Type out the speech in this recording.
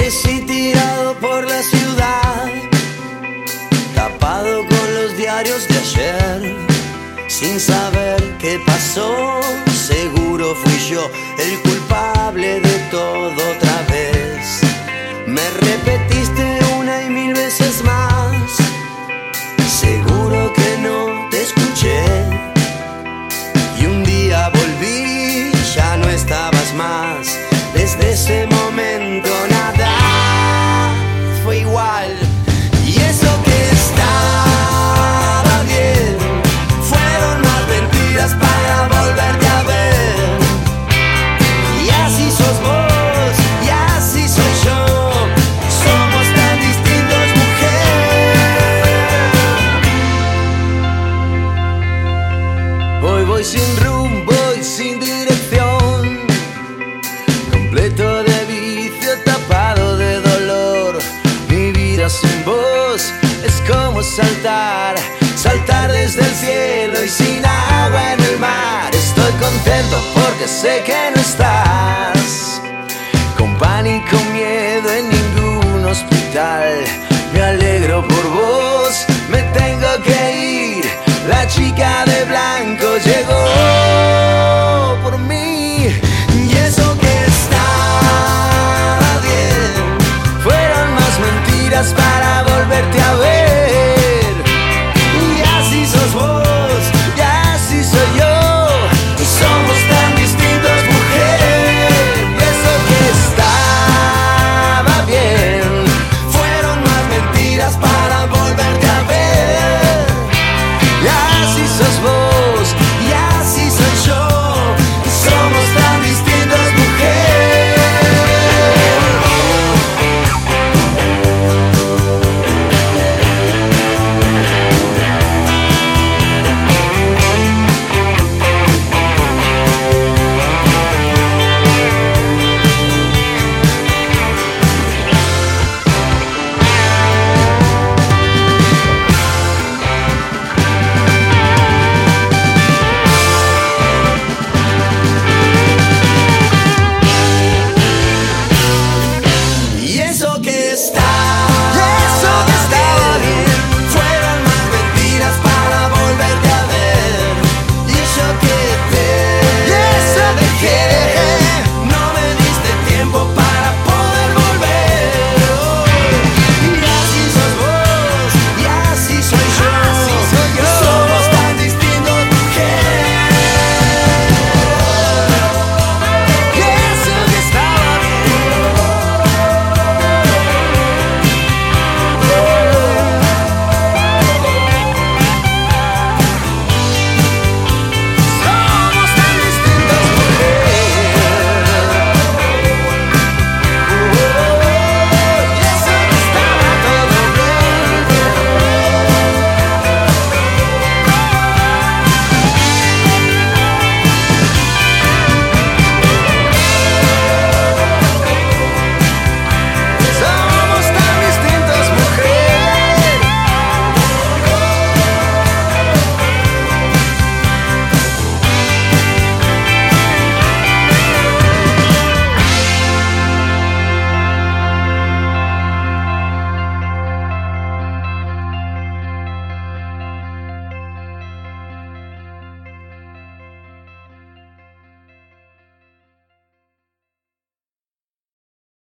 Amanecí tirado por la ciudad, tapado con los diarios de ayer, sin saber qué pasó. Seguro fui yo el culpable de todo otra vez. Me repetiste una y mil veces más, seguro que no te escuché. Y un día volví, ya no estabas más. Desde ese momento nada fue igual. Y eso que estaba bien fueron más mentiras para volverte a ver. Y así sos vos, y así soy yo. Somos tan distintos, mujer. Hoy voy sin rumbo y sin dirección, completo de vicio, tapado de dolor. Mi vida sin vos es como saltar desde el cielo y sin agua en el mar. Estoy contento porque sé que no estás, con pánico, miedo en ningún hospital. Me alegro por vos, me tengo que ir. La chica de blanco llegó